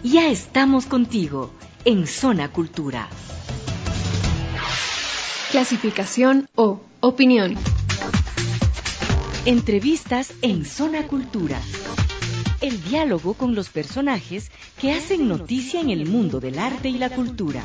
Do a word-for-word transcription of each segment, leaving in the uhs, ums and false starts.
Ya estamos contigo en Zona Cultura. Clasificación O. Opinión. Entrevistas en Zona Cultura. El diálogo con los personajes que hacen noticia en el mundo del arte y la cultura.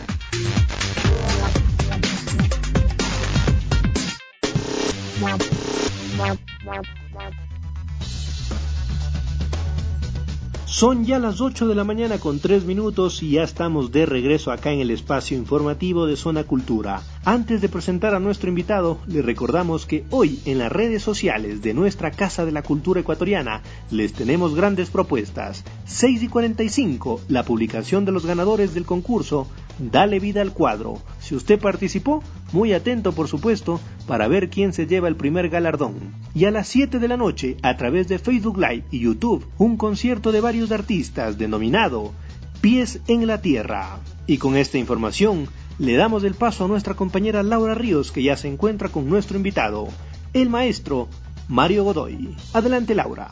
Son ya las ocho de la mañana con tres minutos y ya estamos de regreso acá en el espacio informativo de Zona Cultura. Antes de presentar a nuestro invitado, le recordamos que hoy en las redes sociales de nuestra Casa de la Cultura Ecuatoriana les tenemos grandes propuestas. seis y cuarenta y cinco, la publicación de los ganadores del concurso Dale Vida al Cuadro. Si usted participó, muy atento por supuesto, para ver quién se lleva el primer galardón. Y a las siete de la noche, a través de Facebook Live y YouTube, un concierto de varios artistas denominado Pies en la Tierra. Y con esta información, le damos el paso a nuestra compañera Laura Ríos, que ya se encuentra con nuestro invitado, el maestro Mario Godoy. Adelante, Laura.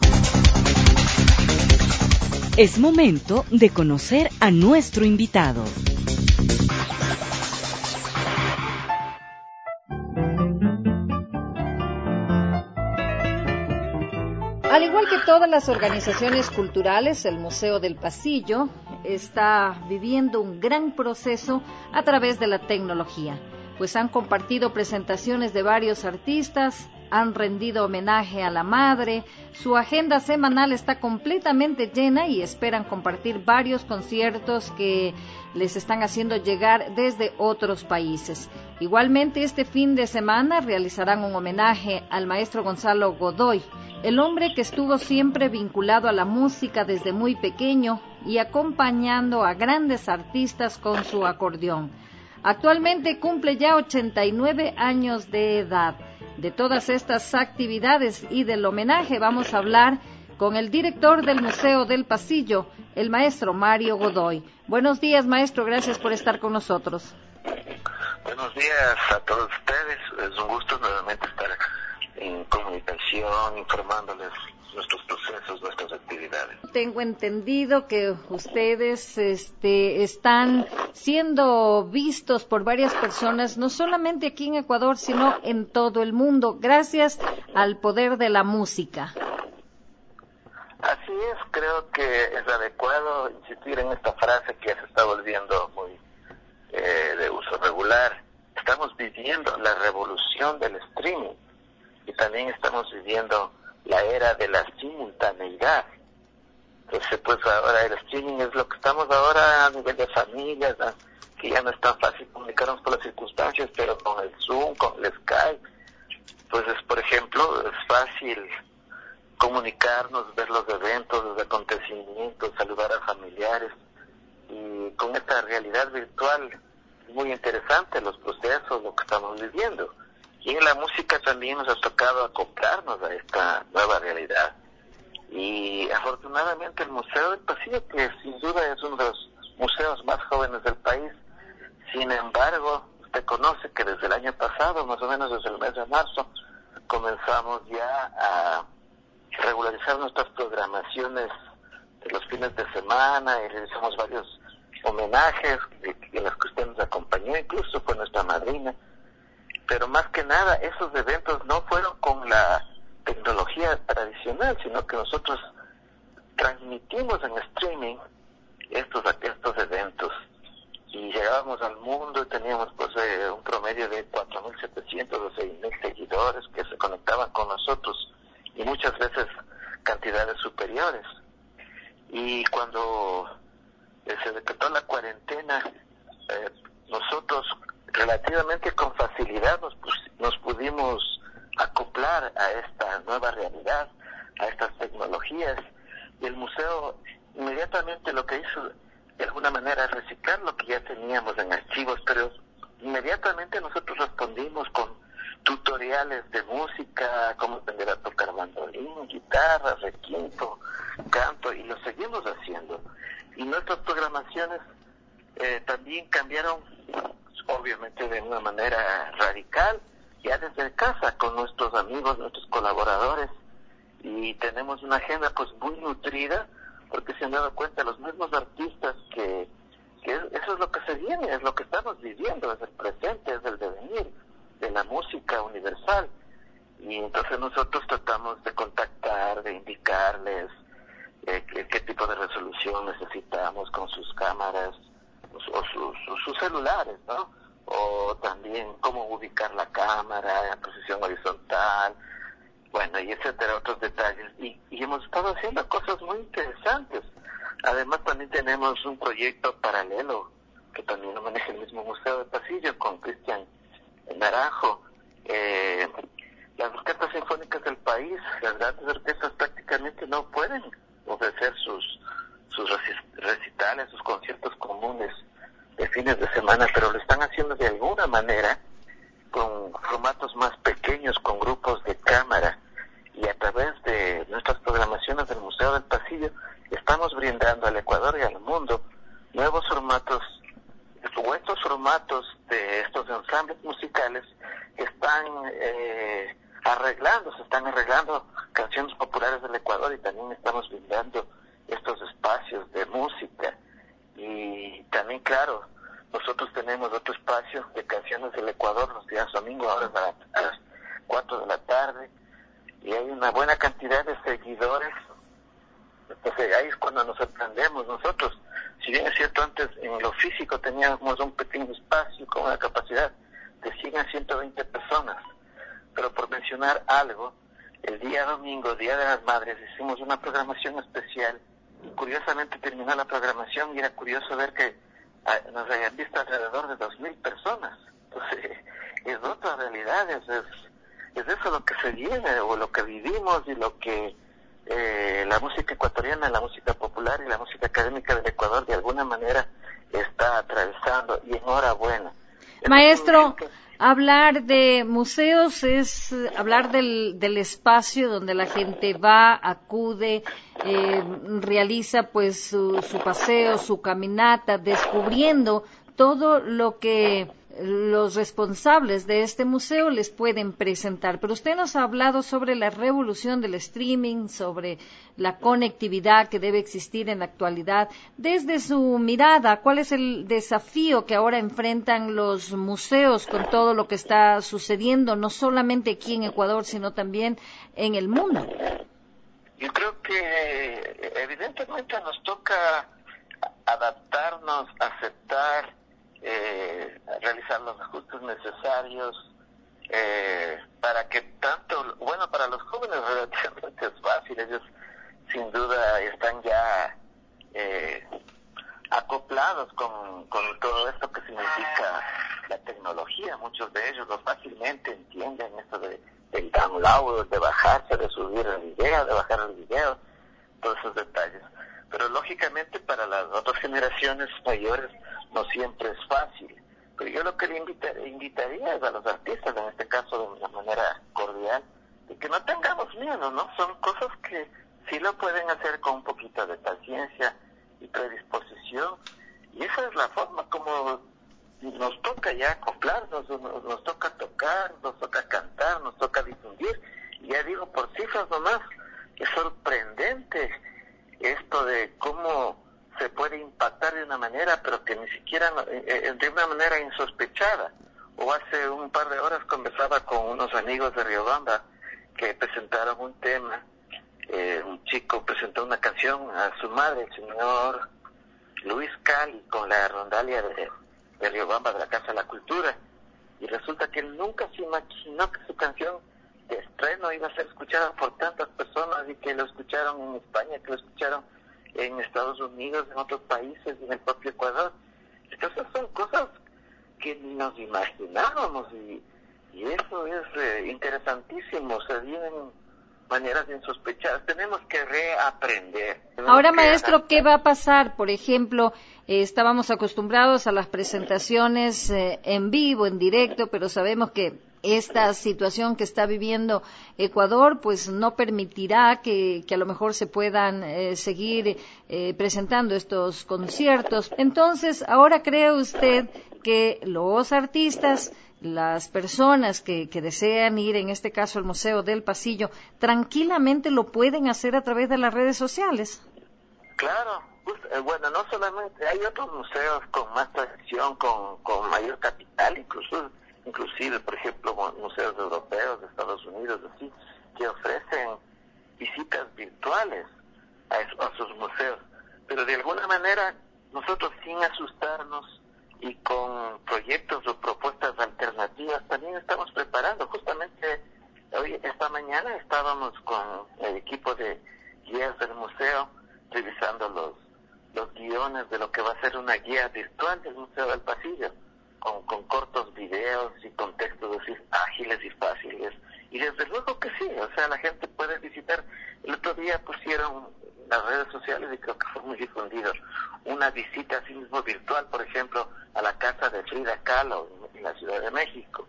Es momento de conocer a nuestro invitado. Al igual que todas las organizaciones culturales, el Museo del Pasillo está viviendo un gran proceso a través de la tecnología, pues han compartido presentaciones de varios artistas, han rendido homenaje a la madre, su agenda semanal está completamente llena y esperan compartir varios conciertos que les están haciendo llegar desde otros países. Igualmente, este fin de semana realizarán un homenaje al maestro Gonzalo Godoy, el hombre que estuvo siempre vinculado a la música desde muy pequeño y acompañando a grandes artistas con su acordeón. Actualmente cumple ya ochenta y nueve años de edad. De todas estas actividades y del homenaje vamos a hablar con el director del Museo del Pasillo, el maestro Mario Godoy. Buenos días, maestro, gracias por estar con nosotros. Buenos días a todos ustedes, es un gusto nuevamente estar en comunicación, informándoles nuestros procesos, nuestras actividades. Tengo entendido que ustedes este, están siendo vistos por varias personas, no solamente aquí en Ecuador, sino en todo el mundo, gracias al poder de la música. Así es, creo que es adecuado insistir en esta frase que se está volviendo muy eh, de uso regular. Estamos viviendo la revolución del streaming y también estamos viviendo la era de la simultaneidad. Entonces, pues ahora el streaming es lo que estamos ahora a nivel de familias, ¿no? Que ya no es tan fácil comunicarnos por las circunstancias, pero con el Zoom, con el Skype, pues es, por ejemplo, es fácil comunicarnos, ver los eventos, los acontecimientos, saludar a familiares, y con esta realidad virtual es muy interesante los procesos, lo que estamos viviendo. Y en la música también nos ha tocado acoplarnos a esta nueva realidad. Y afortunadamente el Museo del Pasillo, que sin duda es uno de los museos más jóvenes del país, sin embargo, usted conoce que desde el año pasado, más o menos desde el mes de marzo, comenzamos ya a regularizar nuestras programaciones de los fines de semana y realizamos varios homenajes en los que usted nos acompañó, incluso fue nuestra madrina. Pero más que nada, esos eventos no fueron con la tecnología tradicional, sino que nosotros transmitimos en streaming estos estos eventos. Y llegábamos al mundo y teníamos pues eh, un promedio de cuatro mil setecientos o seis mil seguidores que se conectaban con nosotros, y muchas veces cantidades superiores. Y cuando eh, se decretó la cuarentena, eh, nosotros relativamente con facilidad nos, nos pudimos acoplar a esta nueva realidad, a estas tecnologías, y el museo inmediatamente lo que hizo de alguna manera es reciclar lo que ya teníamos en archivos, pero inmediatamente nosotros respondimos con tutoriales de música, cómo aprender a tocar bandolín, guitarra, requinto, canto, y lo seguimos haciendo. Y nuestras programaciones eh, también cambiaron, obviamente de una manera radical, ya desde casa, con nuestros amigos, nuestros colaboradores, y tenemos una agenda pues muy nutrida, porque se han dado cuenta los mismos artistas que, que eso es lo que se viene, es lo que estamos viviendo, es el presente, es el devenir de la música universal. Y entonces nosotros tratamos de contactar, de indicarles eh, qué, qué tipo de resolución necesitamos con sus cámaras o, su, o sus, sus, sus celulares, ¿no? O también cómo ubicar la cámara en posición horizontal, bueno, y etcétera, otros detalles. Y, y hemos estado haciendo cosas muy interesantes. Además también tenemos un proyecto paralelo que también lo maneja el mismo Museo del Pasillo con Cristian Naranjo. Eh, las orquestas sinfónicas del país, las grandes orquestas prácticamente no pueden ofrecer sus, sus recitales, sus conciertos comunes de fines de semana, pero lo están haciendo de alguna manera con formatos más pequeños, con grupos de cámara, y a través de nuestras programaciones del Museo del Pasillo estamos brindando al Ecuador y al mundo nuevos formatos, o estos formatos de estos ensambles musicales que están eh, arreglando, se están arreglando canciones populares del Ecuador, y también estamos brindando estos espacios de música. Y también, claro, nosotros tenemos otro espacio de canciones del Ecuador los días domingos, ahora a las cuatro de la tarde, y hay una buena cantidad de seguidores. Entonces ahí es cuando nos sorprendemos nosotros. Si bien es cierto, antes en lo físico teníamos un pequeño espacio con una capacidad de cien a ciento veinte personas, pero por mencionar algo, el día domingo, Día de las Madres, hicimos una programación especial, y curiosamente terminó la programación y era curioso ver que ah, nos habían visto alrededor de dos mil personas. Entonces es otra realidad, es, es, es eso lo que se viene, o lo que vivimos, y lo que eh, la música ecuatoriana, la música popular y la música académica del Ecuador de alguna manera está atravesando, y enhorabuena. Maestro, hablar de museos es hablar del, del espacio donde la gente va, acude, eh, realiza pues su, su paseo, su caminata, descubriendo todo lo que los responsables de este museo les pueden presentar. Pero usted nos ha hablado sobre la revolución del streaming, sobre la conectividad que debe existir en la actualidad. Desde su mirada, ¿cuál es el desafío que ahora enfrentan los museos con todo lo que está sucediendo, no solamente aquí en Ecuador, sino también en el mundo? Yo creo que evidentemente nos toca adaptarnos, aceptar, eh, realizar los ajustes necesarios eh, para que tanto, bueno, para los jóvenes relativamente es fácil, ellos sin duda están ya eh, acoplados con, con todo esto que significa la tecnología. Muchos de ellos lo fácilmente entienden esto de, del download, de bajarse, de subir el video, de bajar el video, todos esos detalles. Pero lógicamente para las otras generaciones mayores no siempre es fácil. Pero yo lo que le invitar, invitaría es a los artistas, en este caso de una manera cordial, de que no tengamos miedo, ¿no? Son cosas que sí lo pueden hacer con un poquito de paciencia y predisposición, y esa es la forma como nos toca ya acoplarnos, nos, nos toca tocar, nos toca cantar, nos toca difundir. Y ya digo, por cifras nomás, es sorprendente esto de cómo se puede impactar de una manera, pero que ni siquiera, eh, de una manera insospechada. O hace un par de horas conversaba con unos amigos de Riobamba que presentaron un tema. Eh, un chico presentó una canción a su madre, el señor Luis Cali, con la rondalia de, de Riobamba, de la Casa de la Cultura, y resulta que él nunca se imaginó que su canción de estreno iba a ser escuchada por tantas personas, y que lo escucharon en España, que lo escucharon en Estados Unidos, en otros países, en el propio Ecuador. Entonces son cosas que ni nos imaginábamos, y, y eso es eh, interesantísimo. Se vienen maneras insospechadas, tenemos que reaprender. Tenemos Ahora, que maestro, adaptar. ¿qué va a pasar? Por ejemplo, eh, estábamos acostumbrados a las presentaciones eh, en vivo, en directo, pero sabemos que esta situación que está viviendo Ecuador, pues no permitirá que, que a lo mejor se puedan eh, seguir eh, presentando estos conciertos. Entonces, ¿ahora cree usted que los artistas, las personas que, que desean ir, en este caso al Museo del Pasillo, tranquilamente lo pueden hacer a través de las redes sociales? Claro, pues, eh, bueno, no solamente, hay otros museos con más tradición, con, con mayor capital, incluso, inclusive, por ejemplo, museos europeos de Estados Unidos, así, que ofrecen visitas virtuales a, eso, a sus museos, pero de alguna manera nosotros, sin asustarnos y con proyectos o propuestas alternativas, también estamos preparando. Justamente hoy, esta mañana, estábamos con el equipo de guías del museo revisando los, los guiones de lo que va a ser una guía virtual del Museo del Pasillo, con, con cortos videos y con textos así ágiles y fáciles. Y desde luego que sí, o sea, la gente puede visitar. El otro día pusieron las redes sociales, y creo que fue muy difundido, una visita así mismo virtual, por ejemplo, a la casa de Frida Kahlo en, en la Ciudad de México.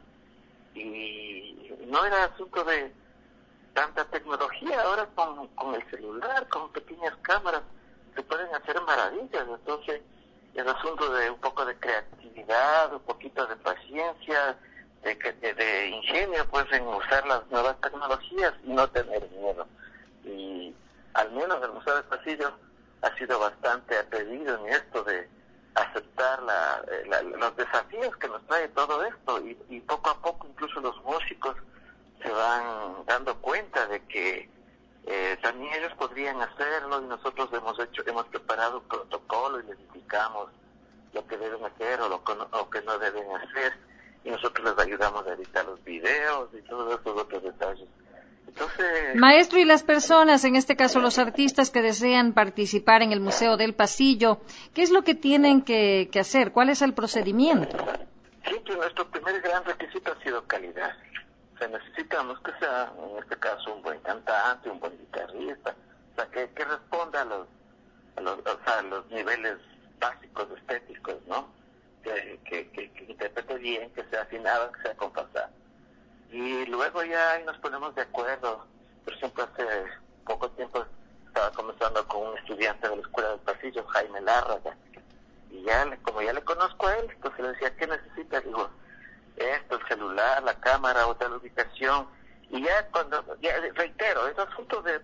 Y no era asunto de tanta tecnología, ahora con, con el celular, con pequeñas cámaras, se pueden hacer maravillas. Entonces, es asunto de un poco de creatividad, un poquito de paciencia, de, de, de ingenio, pues, en usar las nuevas tecnologías y no tener miedo. Y al menos el Museo del Pasillo ha sido bastante atrevido en esto de aceptar la, la, los desafíos que nos trae todo esto, y, y poco a poco incluso los músicos se van dando cuenta de que eh, también ellos podrían hacerlo, y nosotros hemos hecho, hemos preparado un protocolo y les indicamos lo que deben hacer o lo que no, o que no deben hacer, y nosotros les ayudamos a editar los videos y todos esos otros detalles. Entonces, maestro, y las personas, en este caso los artistas que desean participar en el Museo del Pasillo, ¿qué es lo que tienen que, que hacer? ¿Cuál es el procedimiento? Siempre nuestro primer gran requisito ha sido calidad. O sea, necesitamos que sea, en este caso, un buen cantante, un buen guitarrista, o sea, que, que responda a los, a los, o sea, a los niveles básicos estéticos, ¿no? Que, que, que, que interprete bien, que sea afinado, que sea compasado. Y luego ya ahí nos ponemos de acuerdo. Por ejemplo, hace poco tiempo estaba conversando con un estudiante de la Escuela del Pasillo, Jaime Lárraga, y ya, como ya le conozco a él, entonces le decía, ¿qué necesita? Digo, esto, el celular, la cámara, otra ubicación, y ya cuando, ya reitero, es asunto de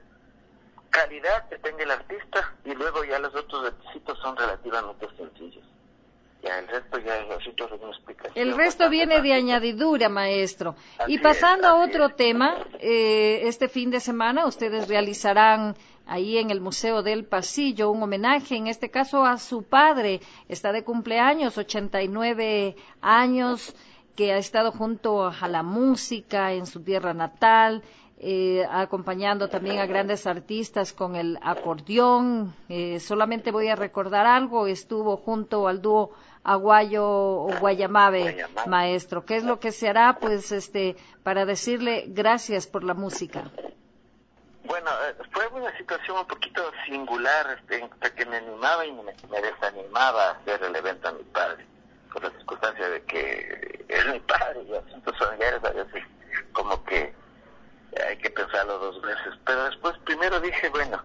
calidad que tenga el artista, y luego ya los otros requisitos son relativamente sencillos. Ya el resto ya es asunto de una explicación. El resto viene de añadidura, maestro. Así y pasando es, a otro es. tema, eh, este fin de semana ustedes realizarán ahí en el Museo del Pasillo un homenaje, en este caso a su padre. Está de cumpleaños, ochenta y nueve años, que ha estado junto a la música en su tierra natal, eh, acompañando también a grandes artistas con el acordeón. Eh, solamente voy a recordar algo, estuvo junto al dúo Aguayo o Guayamabe, Guayamabe, maestro. ¿Qué es lo que se hará, pues, este, para decirle gracias por la música? Bueno, eh, fue una situación un poquito singular, este, entre que me animaba y me, me desanimaba a hacer el evento a mi padre, por la circunstancia de que es mi padre, y asuntos familiares a veces como que hay que pensarlo dos veces. Pero después, primero dije, bueno,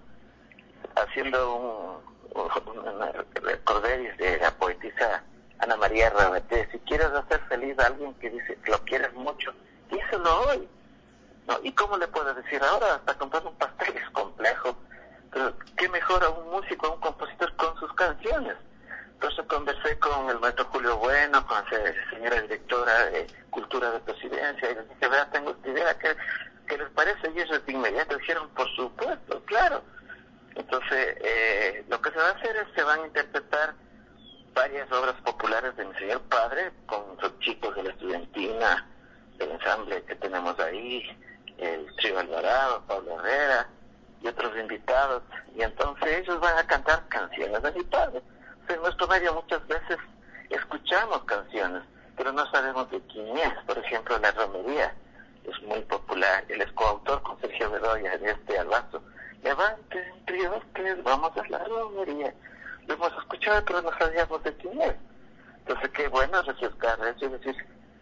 haciendo un, un, un recordé de la poetisa Ana María Rabeté, si quieres hacer feliz a alguien que dice que lo quieres mucho, díselo hoy. ¿No? ¿Y cómo le puedes decir ahora? Hasta comprar un pastel es complejo. Pero qué mejor a un músico, a un compositor con sus canciones. Entonces conversé con el maestro Julio Bueno, con la señora directora de Cultura de Presidencia, y les dije, vea, tengo esta idea, ¿qué, qué les parece? Y ellos de inmediato dijeron, por supuesto, claro. Entonces, eh, lo que se va a hacer es, se van a interpretar varias obras populares de mi señor padre, con los chicos de la estudiantina, del ensamble que tenemos ahí, el Trío Alvarado, Pablo Herrera y otros invitados, y entonces ellos van a cantar canciones de mi padre. O sea, en nuestro medio muchas veces escuchamos canciones, pero no sabemos de quién es. Por ejemplo, La Romería es muy popular, él es coautor con Sergio Bedoya de este albazo. Levanten, triostes, vamos a la romería. Lo hemos escuchado, pero no sabíamos de quién es. Entonces, qué bueno refrescar eso y decir,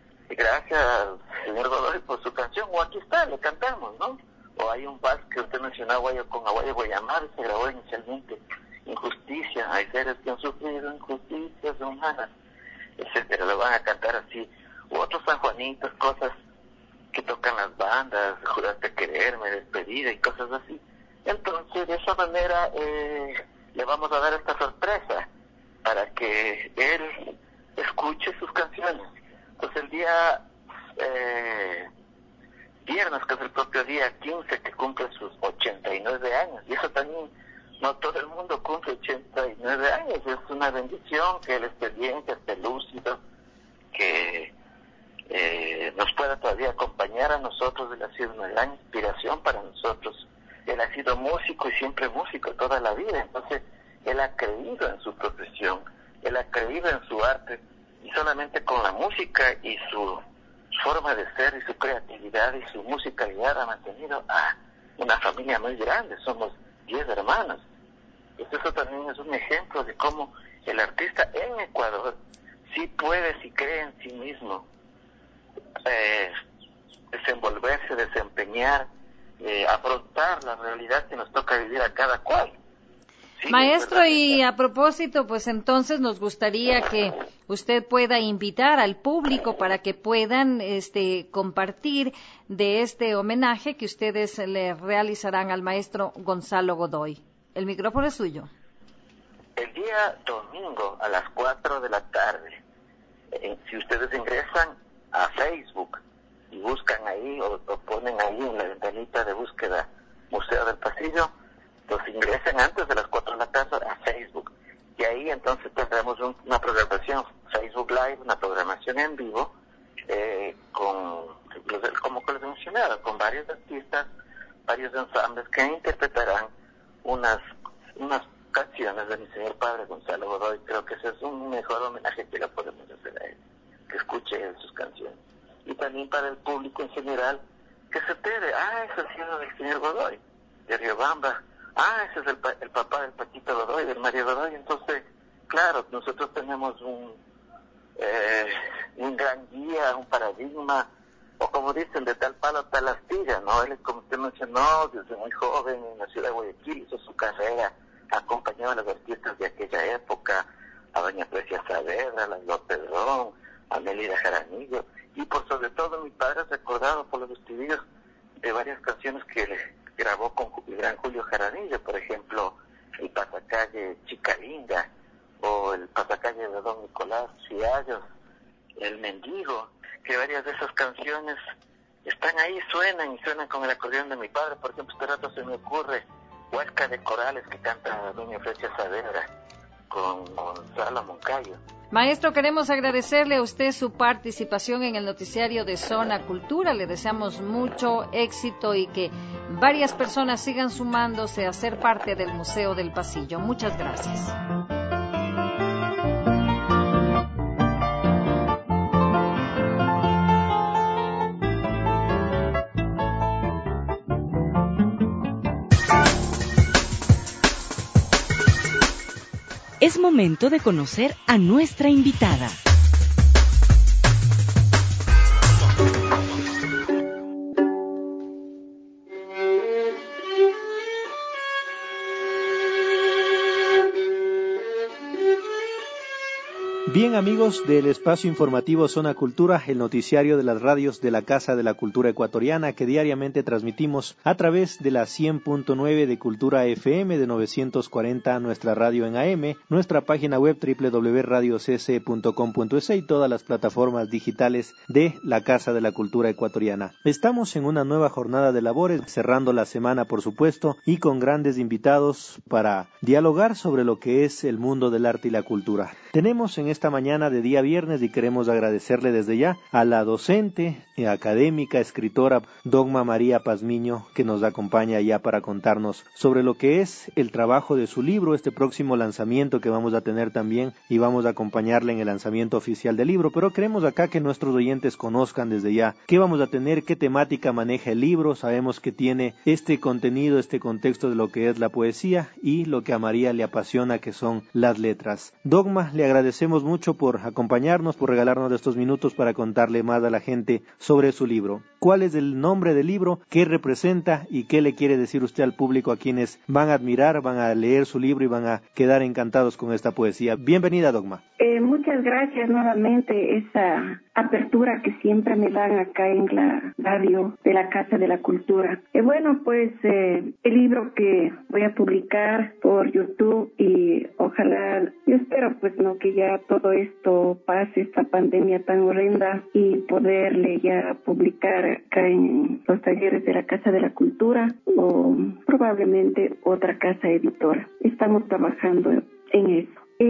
gracias, señor Godoy, por su canción, o aquí está, le cantamos, ¿no? O hay un vals que usted mencionó, Aguayo, con Aguayo Guayamabe, se grabó inicialmente, Injusticia, hay seres que han sufrido injusticias humanas, etcétera, lo van a cantar así, u otros sanjuanitos, cosas que tocan las bandas, Juraste Quererme, Despedida y cosas así. Entonces, de esa manera, eh, le vamos a dar esta sorpresa para que él escuche sus canciones. Entonces el día eh, viernes, que es el propio día quince, que cumple sus ochenta y nueve años, y eso también, no todo el mundo cumple ochenta y nueve años, es una bendición que él esté bien, que esté lúcido, que eh, nos pueda todavía acompañar a nosotros. Él ha sido una gran inspiración para nosotros. Él ha sido músico y siempre músico toda la vida, entonces él ha creído en su profesión, él ha creído en su arte, y solamente con la música y su forma de ser y su creatividad y su musicalidad ha mantenido a una familia muy grande. Somos diez hermanos. Entonces eso también es un ejemplo de cómo el artista en Ecuador sí puede, si cree en sí mismo, eh, desenvolverse, desempeñar, eh, afrontar la realidad que nos toca vivir a cada cual. Sí, Maestro, y a propósito, pues entonces nos gustaría que usted pueda invitar al público para que puedan este, compartir de este homenaje que ustedes le realizarán al maestro Gonzalo Godoy. El micrófono es suyo. El día domingo a las cuatro de la tarde, eh, si ustedes ingresan a Facebook y buscan ahí o, o ponen ahí en la ventanita de búsqueda Museo del Pasillo, pues ingresen antes de las cuatro de la tarde a Facebook, y ahí entonces tendremos un, una programación Facebook Live, una programación en vivo, eh, con, como les mencionaba, con varios artistas, varios ensambles que interpretarán unas unas canciones de mi señor padre Gonzalo Godoy. Creo que ese es un mejor homenaje que le podemos hacer a él, que escuche él sus canciones. Y también para el público en general, que se entere, ah, ese es el hijo del señor Godoy, de Riobamba, ah, ese es el, pa el papá del Paquito Godoy, del Mario Godoy. Entonces, claro, nosotros tenemos un, eh, un gran guía, un paradigma, o como dicen, de tal palo tal astilla, ¿no? Él, como usted mencionó, desde muy joven en la ciudad de Guayaquil hizo su carrera, acompañó a los artistas de aquella época, a doña Precia Saavedra, a Lalo Pedrón, a Melida Jaramillo, y por sobre todo mi padre es recordado por los estudios de varias canciones que grabó con el gran Julio Jaramillo, por ejemplo, el pasacalle Chica Linda, o el pasacalle de Don Nicolás Fiallos, El Mendigo, que varias de esas canciones están ahí, suenan y suenan con el acordeón de mi padre. Por ejemplo, este rato se me ocurre Huasca de Corales, que canta doña Frecia Saavedra con Gonzalo Moncayo. Maestro, queremos agradecerle a usted su participación en el noticiario de Zona Cultura. Le deseamos mucho éxito y que varias personas sigan sumándose a ser parte del Museo del Pasillo. Muchas gracias. Es momento de conocer a nuestra invitada. Bien, amigos del espacio informativo Zona Cultura, el noticiario de las radios de la Casa de la Cultura Ecuatoriana, que diariamente transmitimos a través de la cien punto nueve de Cultura F M, de novecientos cuarenta nuestra radio en A M, nuestra página web doble u doble u doble u punto radio c c punto com punto es y todas las plataformas digitales de la Casa de la Cultura Ecuatoriana. Estamos en una nueva jornada de labores, cerrando la semana por supuesto, y con grandes invitados para dialogar sobre lo que es el mundo del arte y la cultura. Tenemos en esta mañana de día viernes, y queremos agradecerle desde ya a la docente, académica, escritora Dogma María Pazmiño, que nos acompaña ya para contarnos sobre lo que es el trabajo de su libro, este próximo lanzamiento que vamos a tener también, y vamos a acompañarle en el lanzamiento oficial del libro. Pero queremos acá que nuestros oyentes conozcan desde ya qué vamos a tener, qué temática maneja el libro. Sabemos que tiene este contenido, este contexto de lo que es la poesía y lo que a María le apasiona, que son las letras. Dogma, le agradecemos mucho por acompañarnos, por regalarnos estos minutos para contarle más a la gente sobre su libro. ¿Cuál es el nombre del libro? ¿Qué representa? ¿Y qué le quiere decir usted al público, a quienes van a admirar, van a leer su libro y van a quedar encantados con esta poesía? Bienvenida, Dogma. Eh, muchas gracias nuevamente, esa apertura que siempre me dan acá en la radio de la Casa de la Cultura. Eh, bueno, pues eh, el libro que voy a publicar por YouTube, y ojalá, yo espero pues no que ya todo esto pase, esta pandemia tan horrenda, y poderle ya publicar acá en los talleres de la Casa de la Cultura o probablemente otra casa editora. Estamos trabajando en eso.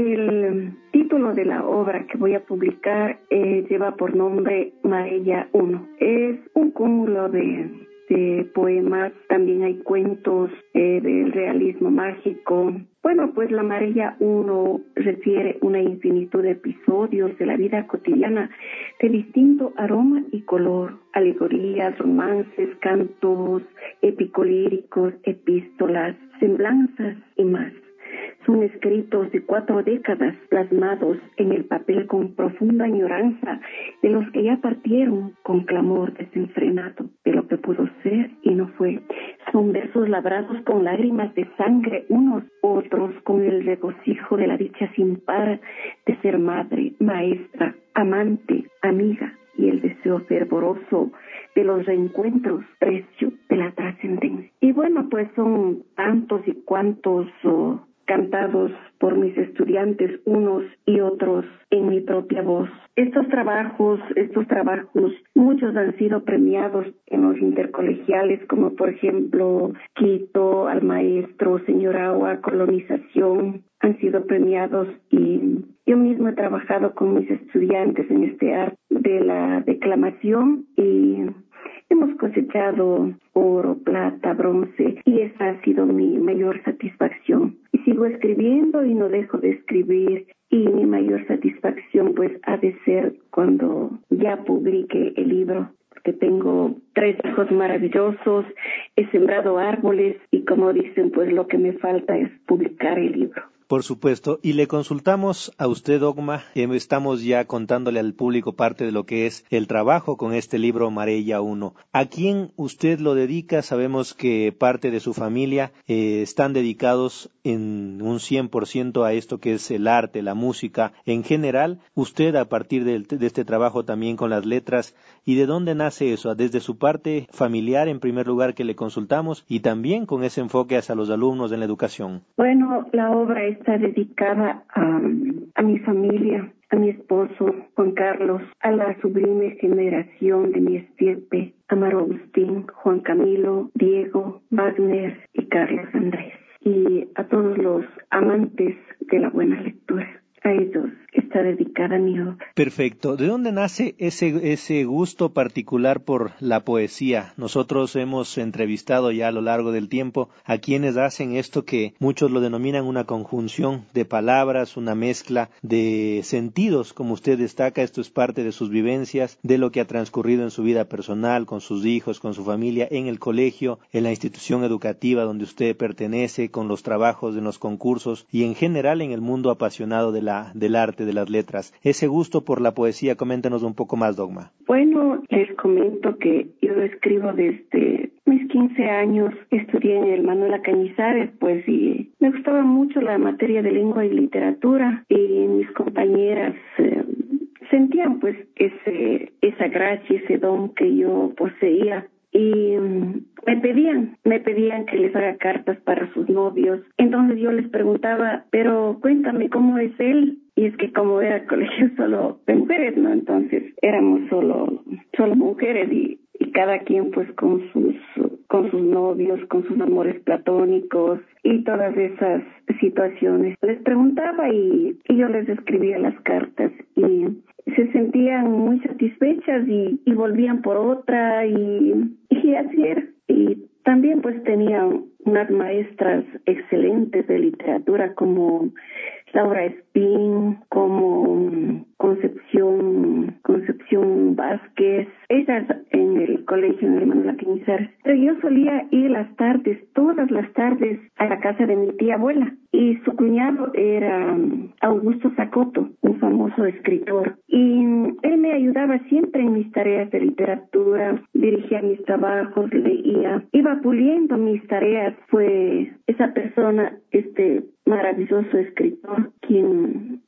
El título de la obra que voy a publicar eh, lleva por nombre Marella uno. Es un cúmulo de, de poemas, también hay cuentos eh, del realismo mágico. Bueno, pues la Marella uno refiere una infinitud de episodios de la vida cotidiana de distinto aroma y color, alegorías, romances, cantos épico-líricos, epístolas, semblanzas y más. Son escritos de cuatro décadas plasmados en el papel con profunda añoranza de los que ya partieron, con clamor desenfrenado de lo que pudo ser y no fue. Son versos labrados con lágrimas de sangre, unos, otros con el regocijo de la dicha sin par de ser madre, maestra, amante, amiga, y el deseo fervoroso de los reencuentros, precio de la trascendencia. Y bueno, pues son tantos y cuantos oh, cantados por mis estudiantes, unos y otros en mi propia voz. Estos trabajos, estos trabajos, muchos han sido premiados en los intercolegiales, como por ejemplo Quito, Al Maestro, Señor Agua, Colonización, han sido premiados, y yo mismo he trabajado con mis estudiantes en este arte de la declamación y hemos cosechado oro, plata, bronce, y esa ha sido mi mayor satisfacción. Y sigo escribiendo y no dejo de escribir, y mi mayor satisfacción pues ha de ser cuando ya publique el libro, porque tengo tres hijos maravillosos, he sembrado árboles y como dicen, pues lo que me falta es publicar el libro. Por supuesto, y le consultamos a usted, Dogma, eh, estamos ya contándole al público parte de lo que es el trabajo con este libro Marella uno. ¿A quién usted lo dedica? Sabemos que parte de su familia eh, están dedicados en un cien por ciento a esto que es el arte, la música en general. Usted, a partir de, de este trabajo también con las letras, ¿y de dónde nace eso? Desde su parte familiar, en primer lugar, que le consultamos, y también con ese enfoque hacia los alumnos en la educación. Bueno, la obra es está dedicada a, a mi familia, a mi esposo Juan Carlos, a la sublime generación de mi estirpe, Amaro Agustín, Juan Camilo, Diego, Wagner y Carlos Andrés, y a todos los amantes de la buena lectura. A ellos está dedicada mi obra. Perfecto. ¿De dónde nace ese ese gusto particular por la poesía? Nosotros hemos entrevistado ya a lo largo del tiempo a quienes hacen esto que muchos lo denominan una conjunción de palabras, una mezcla de sentidos, como usted destaca. Esto es parte de sus vivencias, de lo que ha transcurrido en su vida personal, con sus hijos, con su familia, en el colegio, en la institución educativa donde usted pertenece, con los trabajos en los concursos y en general en el mundo apasionado de la del arte, de las letras. Ese gusto por la poesía, coméntenos un poco más, Dogma. Bueno, les comento que yo escribo desde mis quince años, estudié en el Manuela Cañizares, pues, y me gustaba mucho la materia de lengua y literatura, y mis compañeras eh, sentían pues ese esa gracia, ese don que yo poseía. Y um, me pedían, me pedían que les haga cartas para sus novios. Entonces yo les preguntaba, pero cuéntame cómo es él. Y es que como era colegio solo de mujeres, ¿no? Entonces éramos solo, solo mujeres y, y cada quien pues con sus, con sus novios, con sus amores platónicos y todas esas situaciones. Les preguntaba y, y yo les escribía las cartas y se sentían muy satisfechas y, y volvían por otra y, y así era. Y también pues tenían unas maestras excelentes de literatura como Laura Espín, como Concepción, Concepción Vázquez, ellas en el colegio en el Manuel Aquinizar. Pero yo solía ir las tardes, todas las tardes, a la casa de mi tía abuela. Y su cuñado era Augusto Zacoto, un famoso escritor. Y él me ayudaba siempre en mis tareas de literatura, dirigía mis trabajos, leía, iba puliendo mis tareas. Fue esa persona, este maravilloso escritor, quien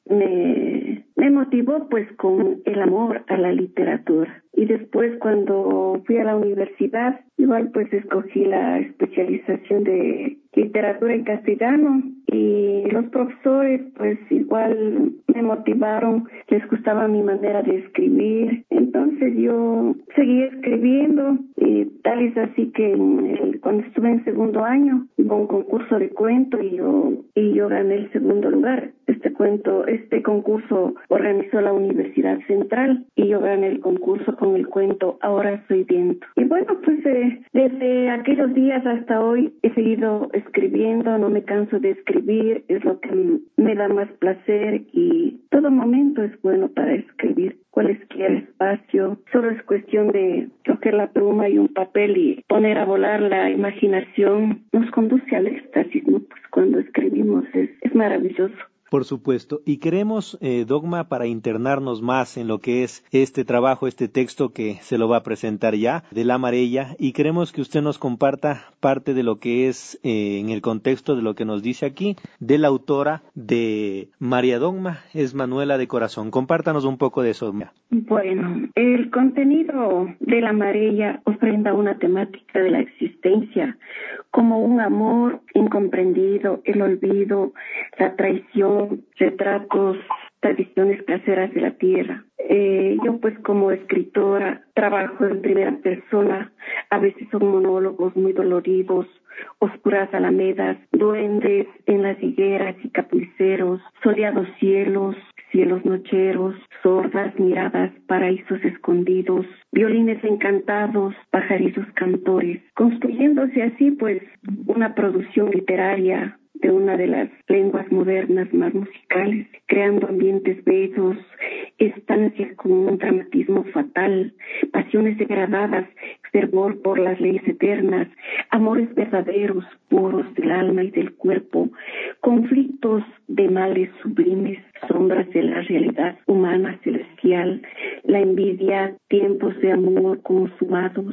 me, me motivó pues con el amor a la literatura. Y después, cuando fui a la universidad, igual pues escogí la especialización de literatura en castellano, y los profesores pues igual me motivaron, les gustaba mi manera de escribir. Entonces yo seguí escribiendo, y tal es así que en el, cuando estuve en segundo año hubo un concurso de cuento y yo, y yo gané el segundo lugar. Este cuento, este concurso organizó la Universidad Central y yo gané el concurso con el cuento Ahora soy viento. Y bueno, pues eh, desde aquellos días hasta hoy he seguido escribiendo, no me canso de escribir, es lo que me da más placer, y todo momento es bueno para escribir. Cualquier espacio, solo es cuestión de coger la pluma y un papel y poner a volar la imaginación, nos conduce al éxtasis, ¿no? Pues cuando escribimos es, es maravilloso. Por supuesto, y queremos, eh, Dogma, para internarnos más en lo que es este trabajo, este texto que se lo va a presentar ya, de La Marella, y queremos que usted nos comparta parte de lo que es, eh, en el contexto de lo que nos dice aquí, de la autora de María Dogma, es Manuela de Corazón. Compártanos un poco de eso. Bueno, el contenido de La Marella ofrenda una temática de la existencia, como un amor incomprendido, el olvido, la traición, retratos, tradiciones caseras de la tierra. Eh, yo pues como escritora trabajo en primera persona, a veces son monólogos muy doloridos, oscuras alamedas, duendes en las higueras y capuceros, soleados cielos, cielos nocheros, sordas miradas, paraísos escondidos, violines encantados, pajarillos cantores, construyéndose así pues una producción literaria de una de las lenguas modernas más musicales, creando ambientes bellos, estancias con un dramatismo fatal, pasiones degradadas, fervor por las leyes eternas, amores verdaderos, puros del alma y del cuerpo, conflictos de males sublimes, sombras de la realidad humana celestial, la envidia, tiempos de amor consumados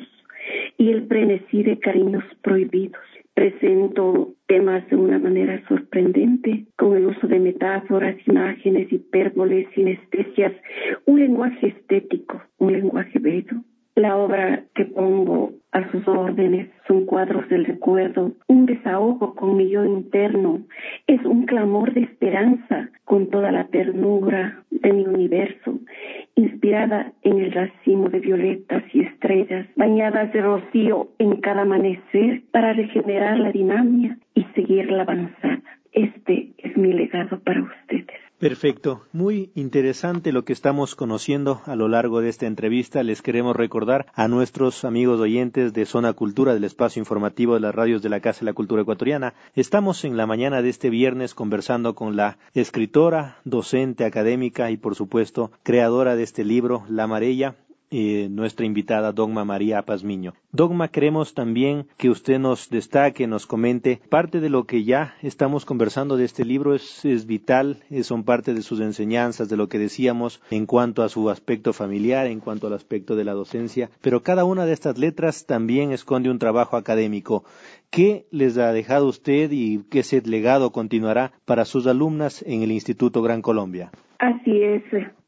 y el frenesí de cariños prohibidos. Presento temas de una manera sorprendente, con el uso de metáforas, imágenes, hipérboles, sinestesias, un lenguaje estético, un lenguaje bello. La obra que pongo a sus órdenes son cuadros del recuerdo, un desahogo con mi yo interno, es un clamor de esperanza con toda la ternura de mi universo, inspirada en el racimo de violetas y estrellas, bañadas de rocío en cada amanecer para regenerar la dinámica y seguir la avanzada. Este es mi legado para ustedes. Perfecto, muy interesante lo que estamos conociendo a lo largo de esta entrevista. Les queremos recordar a nuestros amigos oyentes de Zona Cultura, del espacio informativo de las radios de la Casa de la Cultura Ecuatoriana. Estamos en la mañana de este viernes conversando con la escritora, docente académica y por supuesto creadora de este libro, La Marella, Eh, nuestra invitada Dogma María Pazmiño. Dogma, queremos también que usted nos destaque, nos comente parte de lo que ya estamos conversando de este libro, es, es vital, es, son parte de sus enseñanzas, de lo que decíamos en cuanto a su aspecto familiar, en cuanto al aspecto de la docencia, pero cada una de estas letras también esconde un trabajo académico. ¿Qué les ha dejado usted y qué ese legado continuará para sus alumnas en el Instituto Gran Colombia? Así es,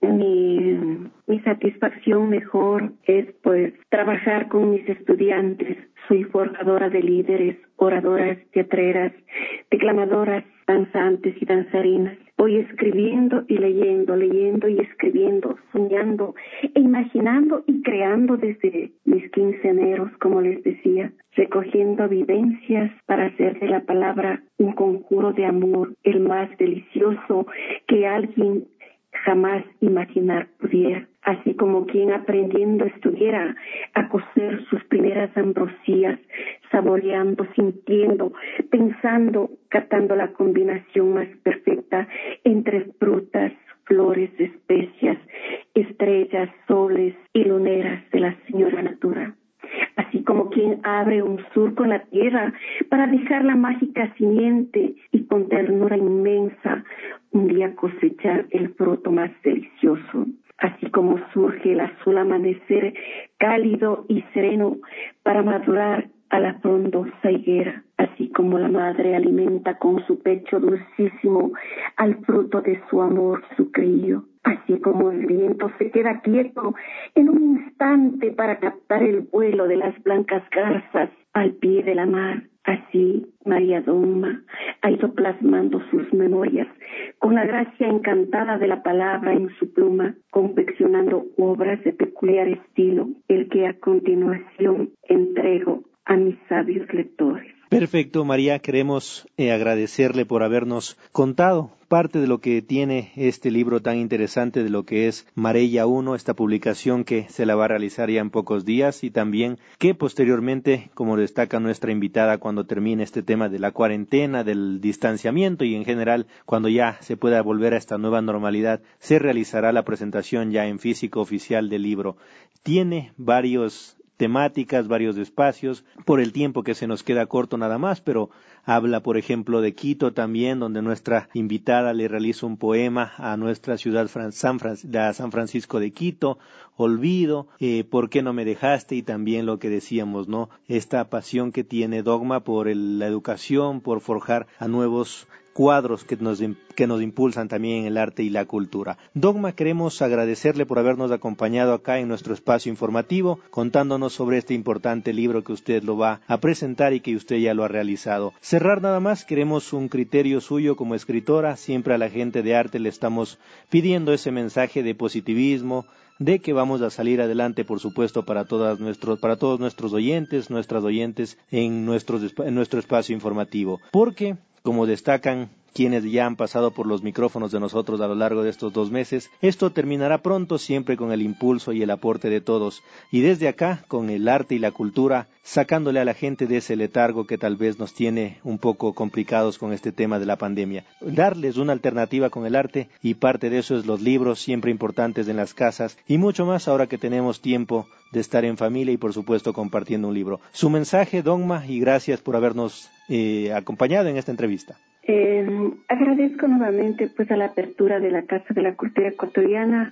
mi, mi satisfacción mejor es pues trabajar con mis estudiantes. Soy forjadora de líderes, oradoras, teatreras, declamadoras, danzantes y danzarinas. Voy escribiendo y leyendo, leyendo y escribiendo, soñando e imaginando y creando desde mis quince eneros, como les decía, recogiendo vivencias para hacer de la palabra un conjuro de amor, el más delicioso que alguien jamás imaginar pudiera, así como quien aprendiendo estuviera a cocer sus primeras ambrosías, saboreando, sintiendo, pensando, catando la combinación más perfecta entre frutas, flores, especias, estrellas, soles y luneras de la señora Natura. Así como quien abre un surco en la tierra para dejar la mágica simiente y con ternura inmensa un día cosechar el fruto más delicioso. Así como surge el azul amanecer cálido y sereno para madurar a la frondosa higuera, así como la madre alimenta con su pecho dulcísimo al fruto de su amor, su crío, así como el viento se queda quieto en un instante para captar el vuelo de las blancas garzas al pie de la mar. Así, María Dogma ha ido plasmando sus memorias con la gracia encantada de la palabra en su pluma, confeccionando obras de peculiar estilo, el que a continuación entrego a mis sabios lectores. Perfecto, María, queremos eh, agradecerle por habernos contado parte de lo que tiene este libro tan interesante de lo que es Marella uno, esta publicación que se la va a realizar ya en pocos días y también que posteriormente, como destaca nuestra invitada, cuando termine este tema de la cuarentena, del distanciamiento y en general cuando ya se pueda volver a esta nueva normalidad, se realizará la presentación ya en físico oficial del libro. Tiene varios temáticas, varios espacios, por el tiempo que se nos queda corto nada más, pero habla, por ejemplo, de Quito también, donde nuestra invitada le realiza un poema a nuestra ciudad San, Fran- de San Francisco de Quito, Olvido, eh, ¿por qué no me dejaste? Y también lo que decíamos, ¿no? Esta pasión que tiene Dogma por el, la educación, por forjar a nuevos cuadros que nos, que nos impulsan también en el arte y la cultura. Dogma, queremos agradecerle por habernos acompañado acá en nuestro espacio informativo, contándonos sobre este importante libro que usted lo va a presentar y que usted ya lo ha realizado. Cerrar nada más, queremos un criterio suyo como escritora, siempre a la gente de arte le estamos pidiendo ese mensaje de positivismo, de que vamos a salir adelante, por supuesto, para todas nuestros, para todos nuestros oyentes, nuestras oyentes en, nuestros, en nuestro espacio informativo, porque como destacan quienes ya han pasado por los micrófonos de nosotros a lo largo de estos dos meses, esto terminará pronto siempre con el impulso y el aporte de todos, y desde acá, con el arte y la cultura, sacándole a la gente de ese letargo que tal vez nos tiene un poco complicados con este tema de la pandemia. Darles una alternativa con el arte, y parte de eso es los libros, siempre importantes en las casas, y mucho más ahora que tenemos tiempo de estar en familia y por supuesto compartiendo un libro. Su mensaje, Dogma, y gracias por habernos eh, acompañado en esta entrevista. Eh, agradezco nuevamente pues a la apertura de la Casa de la Cultura Ecuatoriana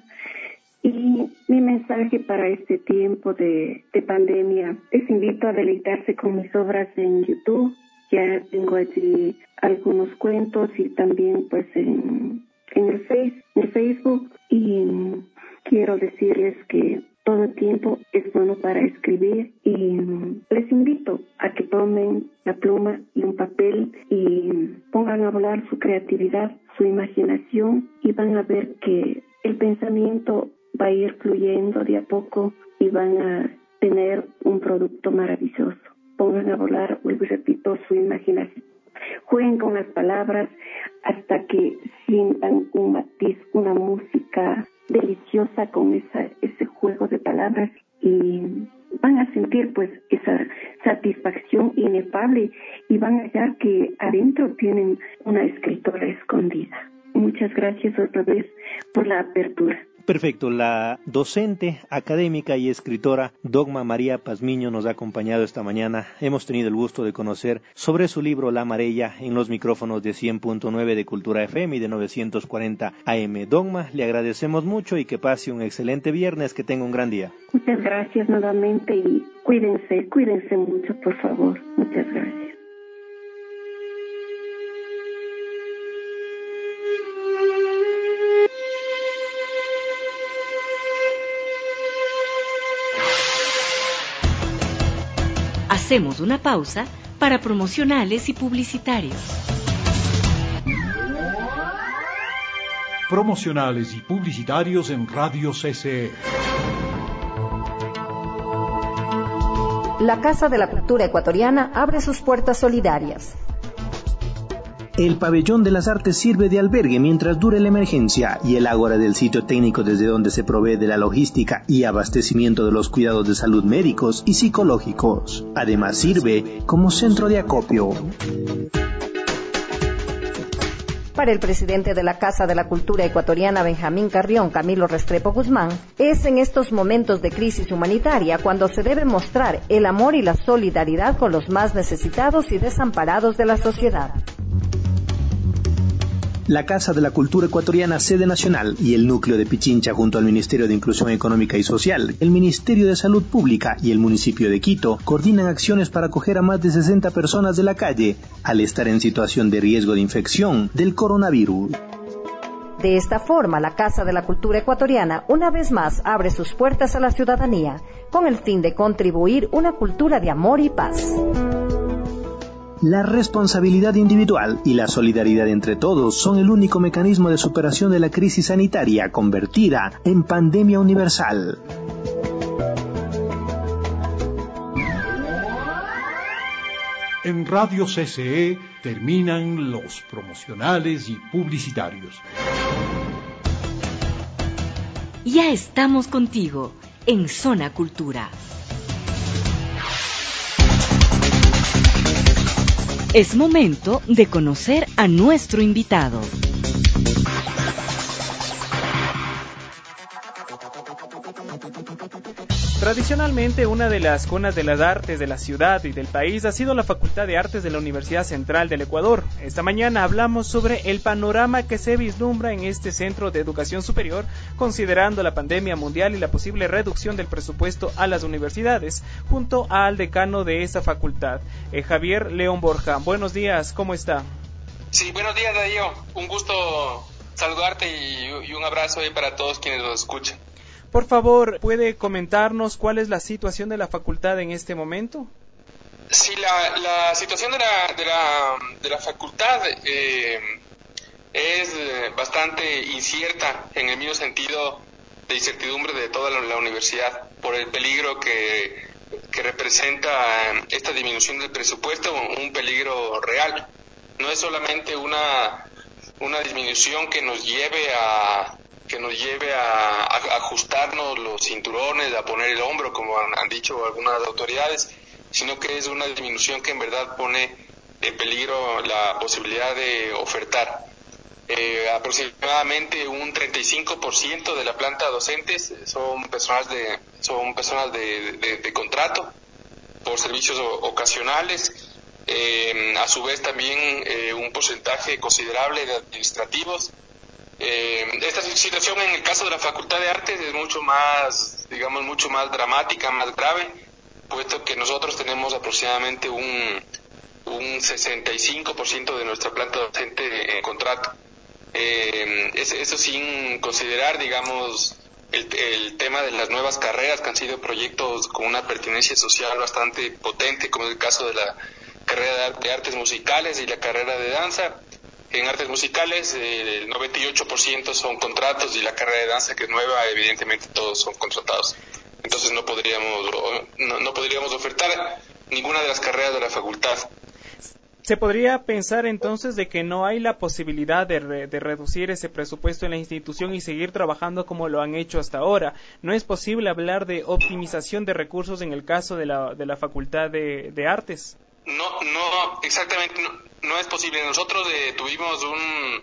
y mi mensaje para este tiempo de, de pandemia. Les invito a deleitarse con mis obras en YouTube. Ya tengo allí algunos cuentos y también pues en, en, el, face, en el Facebook, y quiero decirles que todo el tiempo es bueno para escribir y les invito a que tomen la pluma y un papel y pongan a volar su creatividad, su imaginación, y van a ver que el pensamiento va a ir fluyendo de a poco y van a tener un producto maravilloso. Pongan a volar, vuelvo y repito, su imaginación. Jueguen con las palabras hasta que sientan un matiz, una música deliciosa con esa, ese juego de palabras, y van a sentir pues esa satisfacción inefable y van a hallar que adentro tienen una escritora escondida. Muchas gracias otra vez por la apertura. Perfecto, la docente, académica y escritora Dogma María Pazmiño nos ha acompañado esta mañana. Hemos tenido el gusto de conocer sobre su libro La Marella en los micrófonos de cien punto nueve de Cultura F M y de novecientos cuarenta A M. Dogma, le agradecemos mucho y que pase un excelente viernes, que tenga un gran día. Muchas gracias nuevamente y cuídense, cuídense mucho, por favor. Muchas gracias. Hacemos una pausa para promocionales y publicitarios. Promocionales y publicitarios en Radio C C E. La Casa de la Cultura Ecuatoriana abre sus puertas solidarias. El Pabellón de las Artes sirve de albergue mientras dure la emergencia y el ágora del sitio técnico desde donde se provee de la logística y abastecimiento de los cuidados de salud médicos y psicológicos. Además sirve como centro de acopio. Para el presidente de la Casa de la Cultura Ecuatoriana, Benjamín Carrión, Camilo Restrepo Guzmán, es en estos momentos de crisis humanitaria cuando se debe mostrar el amor y la solidaridad con los más necesitados y desamparados de la sociedad. La Casa de la Cultura Ecuatoriana, sede nacional, y el núcleo de Pichincha junto al Ministerio de Inclusión Económica y Social, el Ministerio de Salud Pública y el municipio de Quito coordinan acciones para acoger a más de sesenta personas de la calle al estar en situación de riesgo de infección del coronavirus. De esta forma, la Casa de la Cultura Ecuatoriana una vez más abre sus puertas a la ciudadanía con el fin de contribuir una cultura de amor y paz. La responsabilidad individual y la solidaridad entre todos son el único mecanismo de superación de la crisis sanitaria convertida en pandemia universal. En Radio C C E terminan los promocionales y publicitarios. Ya estamos contigo en Zona Cultura. Es momento de conocer a nuestro invitado. Tradicionalmente, una de las cunas de las artes de la ciudad y del país ha sido la Facultad de Artes de la Universidad Central del Ecuador. Esta mañana hablamos sobre el panorama que se vislumbra en este centro de educación superior, considerando la pandemia mundial y la posible reducción del presupuesto a las universidades, junto al decano de esa facultad, eh, Javier León Borja. Buenos días, ¿cómo está? Sí, buenos días, Darío. Un gusto saludarte y, y un abrazo ahí para todos quienes nos escuchan. Por favor, ¿puede comentarnos cuál es la situación de la facultad en este momento? Sí, la, la situación de la, de la, de la facultad eh, es bastante incierta en el mismo sentido de incertidumbre de toda la, la universidad por el peligro que, que representa esta disminución del presupuesto, un peligro real. No es solamente una, una disminución que nos lleve a... que nos lleve a, a ajustarnos los cinturones, a poner el hombro, como han, han dicho algunas autoridades, sino que es una disminución que en verdad pone en peligro la posibilidad de ofertar. Eh, aproximadamente un treinta y cinco por ciento de la planta docentes son personas de son personas de, de, de contrato por servicios ocasionales, eh, a su vez también eh, un porcentaje considerable de administrativos. Eh, esta situación en el caso de la Facultad de Artes es mucho más, digamos, mucho más dramática, más grave, puesto que nosotros tenemos aproximadamente un, un sesenta y cinco por ciento de nuestra planta docente en contrato. Eh, eso sin considerar, digamos, el, el tema de las nuevas carreras que han sido proyectos con una pertinencia social bastante potente, como es el caso de la carrera de artes musicales y la carrera de danza. En artes musicales eh, el noventa y ocho por ciento son contratos y la carrera de danza, que es nueva, evidentemente todos son contratados. Entonces no podríamos no, no podríamos ofertar ninguna de las carreras de la facultad. ¿Se podría pensar entonces de que no hay la posibilidad de, re, de reducir ese presupuesto en la institución y seguir trabajando como lo han hecho hasta ahora? ¿No es posible hablar de optimización de recursos en el caso de la, de la Facultad de, de Artes? No, no, exactamente, no, no es posible. Nosotros eh, tuvimos un,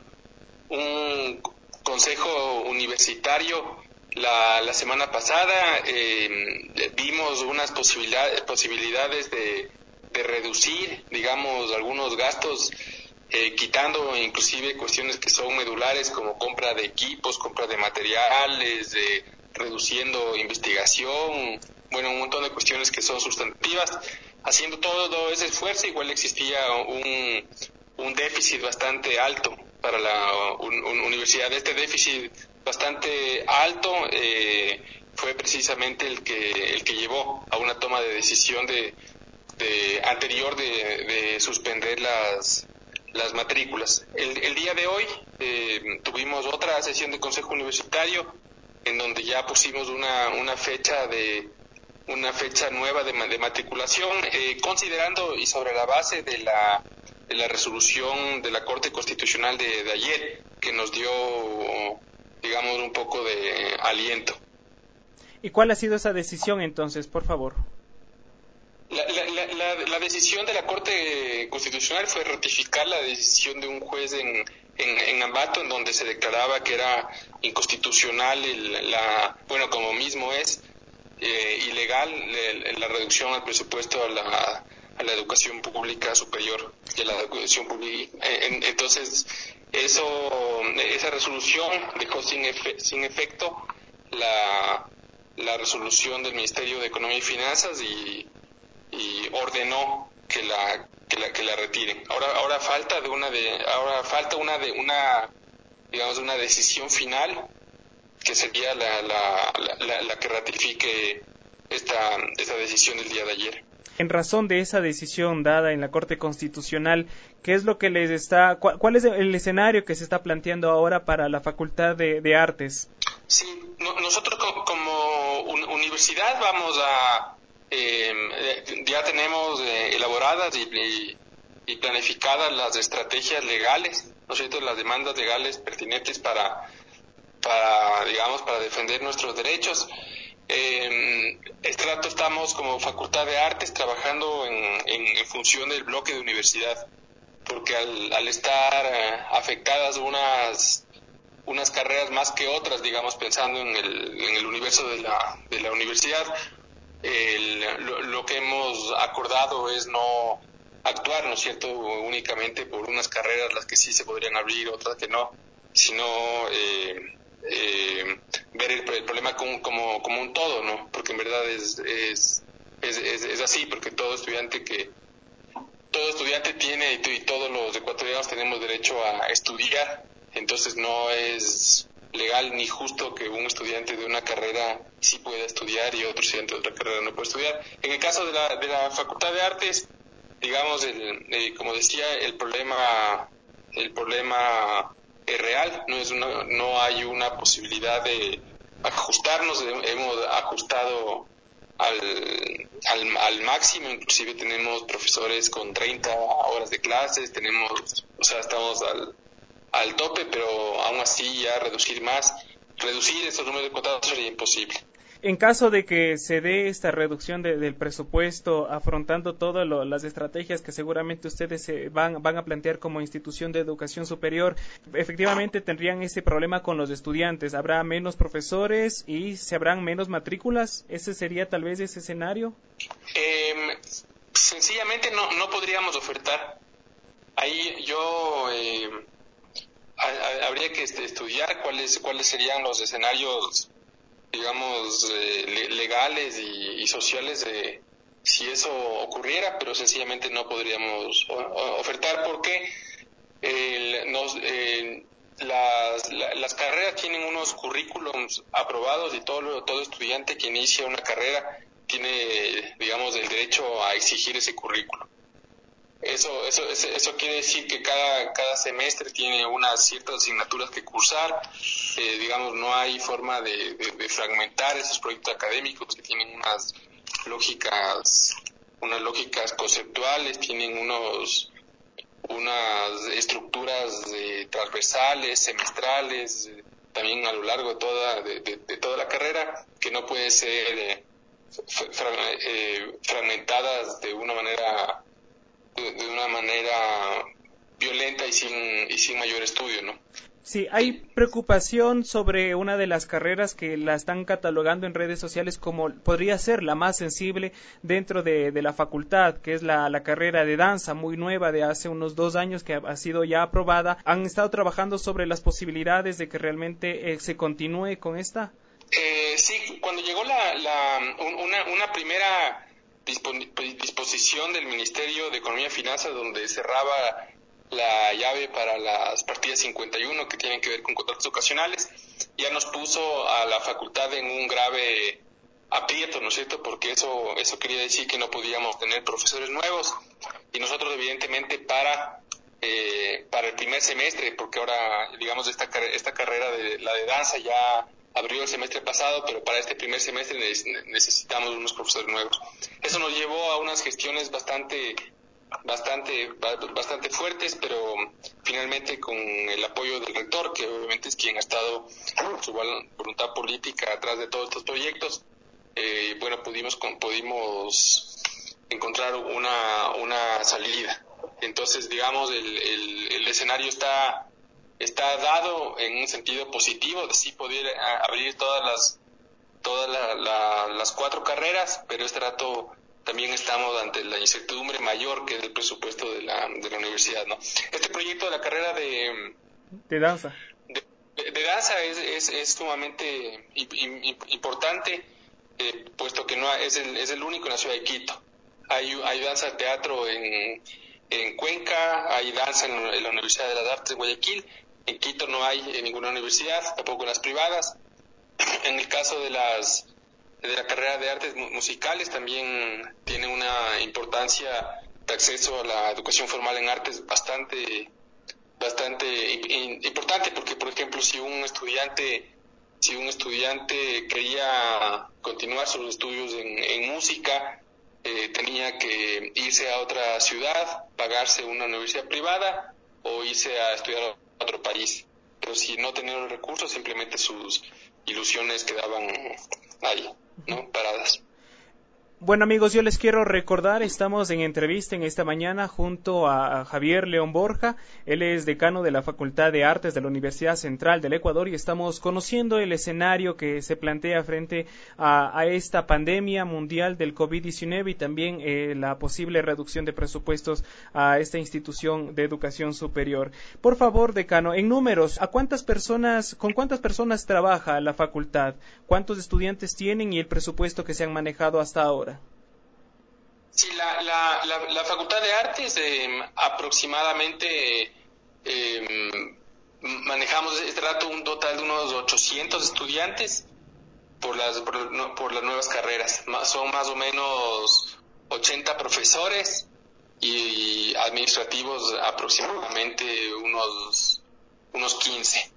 un consejo universitario la, la semana pasada, eh, vimos unas posibilidades, posibilidades de, de reducir, digamos, algunos gastos, eh, quitando inclusive cuestiones que son medulares como compra de equipos, compra de materiales, eh, reduciendo investigación, bueno, un montón de cuestiones que son sustantivas. Haciendo todo ese esfuerzo, igual existía un, un déficit bastante alto para la un, un universidad. Este déficit bastante alto eh, fue precisamente el que el que llevó a una toma de decisión de, de anterior de, de suspender las las matrículas. El, el día de hoy eh, tuvimos otra sesión de consejo universitario en donde ya pusimos una una fecha de una fecha nueva de, de matriculación, eh, considerando y sobre la base de la, de la resolución de la Corte Constitucional de, de ayer, que nos dio, digamos, un poco de aliento. ¿Y cuál ha sido esa decisión entonces, por favor? La, la, la, la, la decisión de la Corte Constitucional fue ratificar la decisión de un juez en, en, en Ambato, en donde se declaraba que era inconstitucional, el, la bueno, como mismo es, eh, ilegal el, la reducción al presupuesto a la, a la educación pública superior y a la educación pública. En, entonces, eso, esa resolución dejó sin, efe, sin efecto la, la resolución del Ministerio de Economía y Finanzas y y ordenó que la que la que la retiren. Ahora ahora falta de una de ahora falta una de una digamos una decisión final que sería la la, la, la que ratifique esta esta decisión del día de ayer. En razón de esa decisión dada en la Corte Constitucional, ¿qué es lo que les está cuál, cuál es el escenario que se está planteando ahora para la Facultad de, de Artes? Sí, no, nosotros como, como un, universidad vamos a Eh, ya tenemos eh, elaboradas y, y, y planificadas las estrategias legales, ¿no es cierto?, las demandas legales pertinentes para, para digamos, para defender nuestros derechos. Eh, este rato estamos como Facultad de Artes trabajando en, en, en función del bloque de universidad, porque al, al estar eh, afectadas unas unas carreras más que otras, digamos, pensando en el, en el universo de la, de la universidad, El, lo, lo que hemos acordado es no actuar, ¿no es cierto?, únicamente por unas carreras las que sí se podrían abrir, otras que no, sino eh, eh, ver el, el problema como, como, como un todo, ¿no? Porque en verdad es, es, es, es, es así, porque todo estudiante que todo estudiante tiene y, y todos los ecuatorianos tenemos derecho a estudiar, entonces no es legal ni justo que un estudiante de una carrera sí pueda estudiar y otro estudiante de otra carrera no puede estudiar. En el caso de la de la Facultad de Artes, digamos, el, eh, como decía, el problema el problema es real, no es una, no hay una posibilidad de ajustarnos, hemos ajustado al, al, al máximo, inclusive tenemos profesores con treinta horas de clases, tenemos, o sea, estamos al al tope, pero aún así ya reducir más, reducir esos números de contratos sería imposible. En caso de que se dé esta reducción de, del presupuesto, afrontando todas las estrategias que seguramente ustedes se van, van a plantear como institución de educación superior, efectivamente tendrían ese problema con los estudiantes. ¿Habrá menos profesores y se habrán menos matrículas? ¿Ese sería tal vez ese escenario? Eh, sencillamente no, no podríamos ofertar. Ahí yo... Eh, habría que estudiar cuáles cuáles serían los escenarios, digamos, eh, legales y, y sociales de si eso ocurriera, pero sencillamente no podríamos ofertar porque eh, nos, eh, las, la, las carreras tienen unos currículums aprobados y todo todo estudiante que inicia una carrera tiene, digamos, el derecho a exigir ese currículum. Eso, eso, eso quiere decir que cada, cada semestre tiene unas ciertas asignaturas que cursar, eh, digamos, no hay forma de, de, de fragmentar esos proyectos académicos que tienen unas lógicas, unas lógicas conceptuales, tienen unos, unas estructuras eh, transversales, semestrales, eh, también a lo largo de toda, de, de, de toda la carrera, que no pueden ser eh, fra, eh, fragmentadas de una manera De, de una manera violenta y sin y sin mayor estudio, ¿no? Sí, hay preocupación sobre una de las carreras que la están catalogando en redes sociales como podría ser la más sensible dentro de, de la facultad, que es la, la carrera de danza, muy nueva, de hace unos dos años que ha sido ya aprobada. ¿Han estado trabajando sobre las posibilidades de que realmente eh, se continúe con esta? Eh, sí, cuando llegó la, la una, una primera disposición del Ministerio de Economía y Finanzas donde cerraba la llave para las partidas cincuenta y uno que tienen que ver con contratos ocasionales, ya nos puso a la facultad en un grave aprieto, ¿no es cierto? Porque eso eso quería decir que no podíamos tener profesores nuevos y nosotros evidentemente para eh, para el primer semestre, porque ahora digamos esta esta carrera de la de danza ya abrió el semestre pasado, pero para este primer semestre necesitamos unos profesores nuevos. Eso nos llevó a unas gestiones bastante bastante bastante fuertes, pero finalmente con el apoyo del rector, que obviamente es quien ha estado con su voluntad política atrás de todos estos proyectos, eh, bueno, pudimos pudimos encontrar una, una salida. Entonces, digamos, el, el, el escenario está, está dado en un sentido positivo de sí poder abrir todas las, todas la, la, las cuatro carreras, pero este rato también estamos ante la incertidumbre mayor que es el presupuesto de la, de la universidad, ¿no? Este proyecto de la carrera de... De danza. De, de danza es, es, es sumamente importante, eh, puesto que no es el, es el único en la ciudad de Quito. Hay, hay danza teatro en, en Cuenca, hay danza en, en la Universidad de las Artes de Guayaquil. En Quito no hay en ninguna universidad, tampoco en las privadas. En el caso de las de la carrera de artes musicales también tiene una importancia de acceso a la educación formal en artes bastante bastante importante, porque por ejemplo si un estudiante si un estudiante quería continuar sus estudios en, en música, eh, tenía que irse a otra ciudad, pagarse una universidad privada o irse a estudiar a otro país. Pero si no tenía los recursos, simplemente sus ilusiones quedaban ahí, ¿no? Paradas. Bueno, amigos, yo les quiero recordar, estamos en entrevista en esta mañana junto a Javier León Borja. Él es decano de la Facultad de Artes de la Universidad Central del Ecuador y estamos conociendo el escenario que se plantea frente a, a esta pandemia mundial del COVID diecinueve y también eh, la posible reducción de presupuestos a esta institución de educación superior. Por favor, decano, en números, ¿a cuántas personas, con cuántas personas trabaja la facultad? ¿Cuántos estudiantes tienen y el presupuesto que se han manejado hasta ahora? Sí, la, la, la, la Facultad de Artes eh, aproximadamente eh, manejamos este rato un total de unos ochocientos estudiantes por las por, no, por las nuevas carreras. Son más o menos ochenta profesores y administrativos aproximadamente unos unos quince.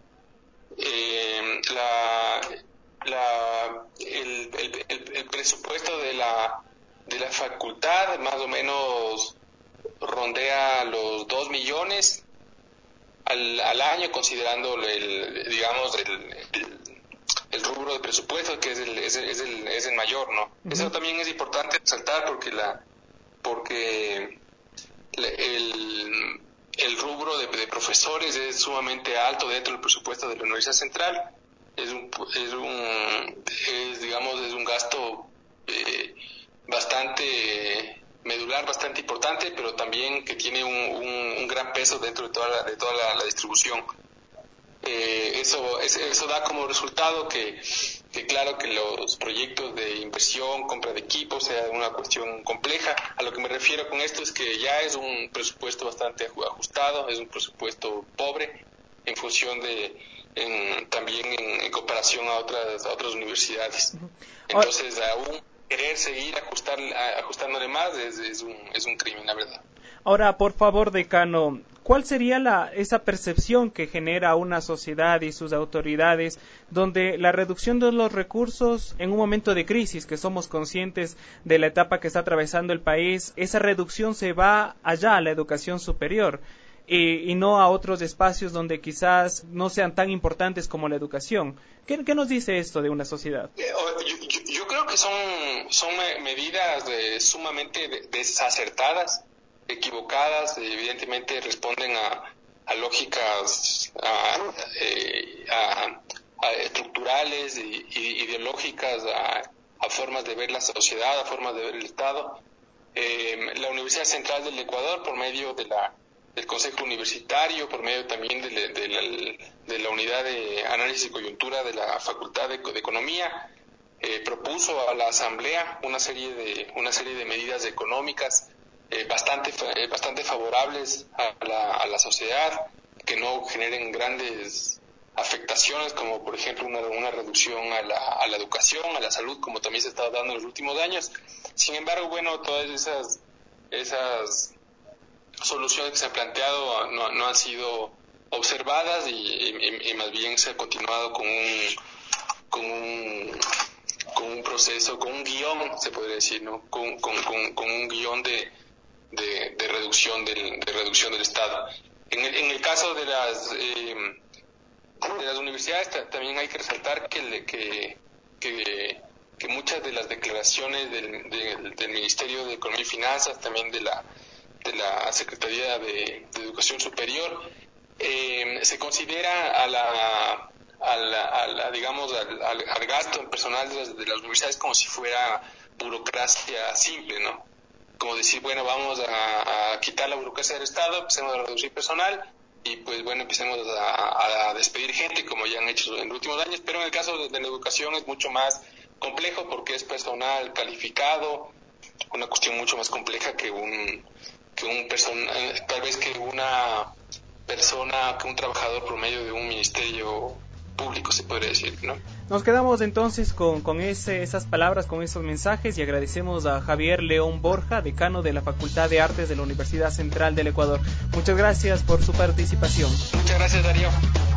Eh, la, la, el, el, el, el presupuesto de la de la facultad más o menos rondea los dos millones al, al año, considerando el, digamos, el, el, el rubro de presupuesto, que es el, es el, es el, es el mayor, ¿no? Uh-huh. Eso también es importante resaltar porque la, porque el, el rubro de, de profesores es sumamente alto dentro del presupuesto de la Universidad Central. Es un, es un, es, digamos, es un gasto eh, bastante medular, bastante importante, pero también que tiene un, un, un gran peso dentro de toda la, de toda la, la distribución. Eh, eso, es, eso da como resultado que, que claro que los proyectos de inversión, compra de equipos, sea una cuestión compleja. A lo que me refiero con esto es que ya es un presupuesto bastante ajustado, es un presupuesto pobre en función de, en, también en, en comparación a otras, a otras universidades. Entonces, aún querer seguir ajustar, ajustándole más es, es, un, es un crimen, la verdad. Ahora, por favor, decano, ¿cuál sería la, esa percepción que genera una sociedad y sus autoridades donde la reducción de los recursos en un momento de crisis, que somos conscientes de la etapa que está atravesando el país, esa reducción se va allá a la educación superior? Y, y no a otros espacios donde quizás no sean tan importantes como la educación. ¿Qué, qué nos dice esto de una sociedad? Eh, yo, yo, yo creo que son, son medidas de, sumamente desacertadas, equivocadas, evidentemente responden a, a lógicas a, a, a estructurales y, y ideológicas, a, a formas de ver la sociedad, a formas de ver el Estado. Eh, la Universidad Central del Ecuador, por medio de la del Consejo Universitario, por medio también de, de, de, la, de la Unidad de Análisis y Coyuntura de la Facultad de, de Economía, eh, propuso a la Asamblea una serie de una serie de medidas económicas eh, bastante eh, bastante favorables a la, a la sociedad, que no generen grandes afectaciones, como por ejemplo una, una reducción a la, a la educación, a la salud, como también se está dando en los últimos años. Sin embargo, bueno, todas esas esas soluciones que se han planteado no, no han sido observadas y, y, y más bien se ha continuado con un con un con un proceso, con un guión, se podría decir, ¿no? Con, con, con, con un guión de, de, de reducción del de reducción del Estado. En el, en el caso de las eh, de las universidades también hay que resaltar que que que que muchas de las declaraciones del, del, del Ministerio de Economía y Finanzas, también de la, de la Secretaría de, de Educación Superior, eh, se considera a la, a la, a la digamos, al, al, al gasto en personal de las, de las universidades como si fuera burocracia simple, ¿no? Como decir, bueno, vamos a, a quitar la burocracia del Estado, empecemos a reducir personal y pues bueno, empecemos a, a despedir gente como ya han hecho en los últimos años, pero en el caso de, de la educación es mucho más complejo porque es personal calificado, una cuestión mucho más compleja que un que un persona, tal vez que una persona, que un trabajador promedio de un ministerio público, se podría decir, ¿no? Nos quedamos entonces con, con ese, esas palabras, con esos mensajes, y agradecemos a Javier León Borja, decano de la Facultad de Artes de la Universidad Central del Ecuador. Muchas gracias por su participación. Muchas gracias, Darío.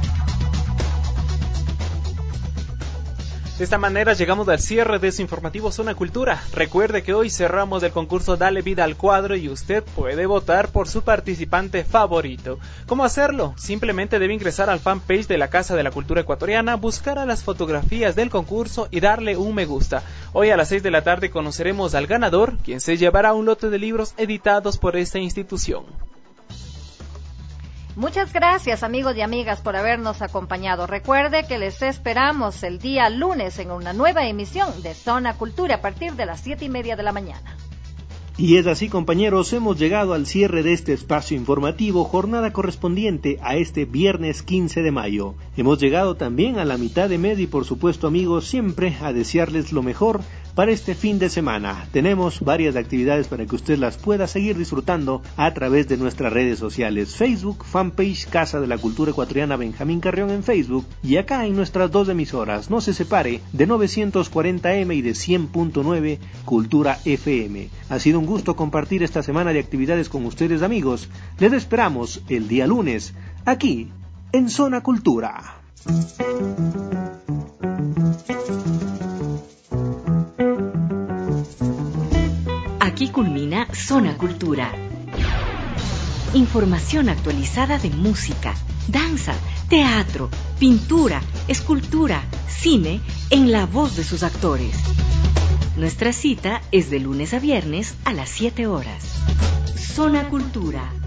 De esta manera llegamos al cierre de su informativo Zona Cultura. Recuerde que hoy cerramos el concurso Dale Vida al Cuadro y usted puede votar por su participante favorito. ¿Cómo hacerlo? Simplemente debe ingresar al fanpage de la Casa de la Cultura Ecuatoriana, buscar a las fotografías del concurso y darle un me gusta. Hoy a las seis de la tarde conoceremos al ganador, quien se llevará un lote de libros editados por esta institución. Muchas gracias, amigos y amigas, por habernos acompañado. Recuerde que les esperamos el día lunes en una nueva emisión de Zona Cultura a partir de las siete y media de la mañana. Y es así, compañeros, hemos llegado al cierre de este espacio informativo, jornada correspondiente a este viernes quince de mayo. Hemos llegado también a la mitad de mes y, por supuesto, amigos, siempre a desearles lo mejor para este fin de semana. Tenemos varias actividades para que usted las pueda seguir disfrutando a través de nuestras redes sociales: Facebook, fanpage Casa de la Cultura Ecuatoriana Benjamín Carrión en Facebook, y acá en nuestras dos emisoras. No se separe, de novecientos cuarenta eme y de cien punto nueve Cultura F M. Ha sido un gusto compartir esta semana de actividades con ustedes, amigos. Les esperamos el día lunes, aquí en Zona Cultura. Aquí culmina Zona Cultura. Información actualizada de música, danza, teatro, pintura, escultura, cine, en la voz de sus actores. Nuestra cita es de lunes a viernes a las siete horas. Zona Cultura.